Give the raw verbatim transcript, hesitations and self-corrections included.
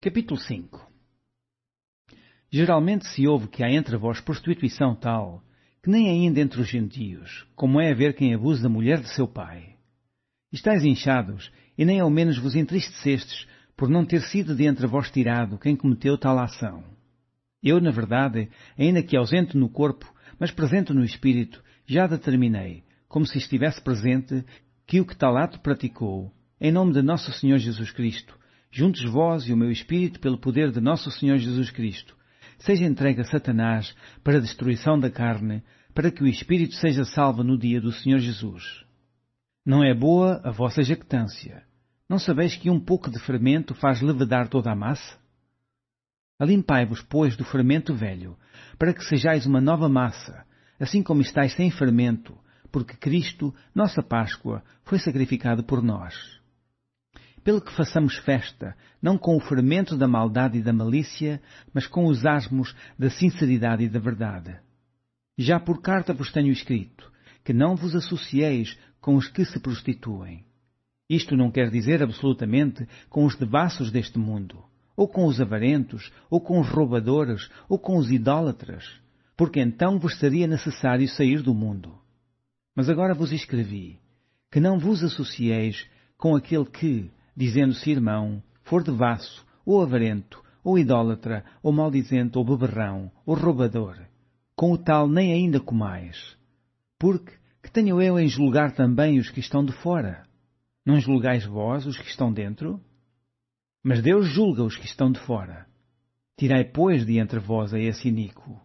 Capítulo cinco. Geralmente se ouve que há entre vós prostituição tal, que nem ainda entre os gentios, como é haver quem abuse da mulher de seu pai. Estais inchados, e nem ao menos vos entristecestes, por não ter sido de entre vós tirado quem cometeu tal ação. Eu, na verdade, ainda que ausente no corpo, mas presente no espírito, já determinei, como se estivesse presente, que o que tal ato praticou, em nome de nosso Senhor Jesus Cristo, juntos vós e o meu espírito pelo poder de nosso Senhor Jesus Cristo, seja entregue a Satanás para a destruição da carne, para que o espírito seja salvo no dia do Senhor Jesus. Não é boa a vossa jactância. Não sabeis que um pouco de fermento faz levedar toda a massa? Alimpai-vos, pois, do fermento velho, para que sejais uma nova massa, assim como estáis sem fermento, porque Cristo, nossa Páscoa, foi sacrificado por nós. Pelo que façamos festa, não com o fermento da maldade e da malícia, mas com os asmos da sinceridade e da verdade. Já por carta vos tenho escrito, que não vos associeis com os que se prostituem. Isto não quer dizer absolutamente com os devassos deste mundo, ou com os avarentos, ou com os roubadores, ou com os idólatras, porque então vos seria necessário sair do mundo. Mas agora vos escrevi, que não vos associeis com aquele que, dizendo-se irmão, for devasso, ou avarento, ou idólatra, ou maldizente, ou beberrão, ou roubador. Com o tal nem ainda comais. Porque, que tenho eu em julgar também os que estão de fora? Não julgais vós os que estão dentro? Mas Deus julga os que estão de fora. Tirai, pois, de entre vós a esse iníquo.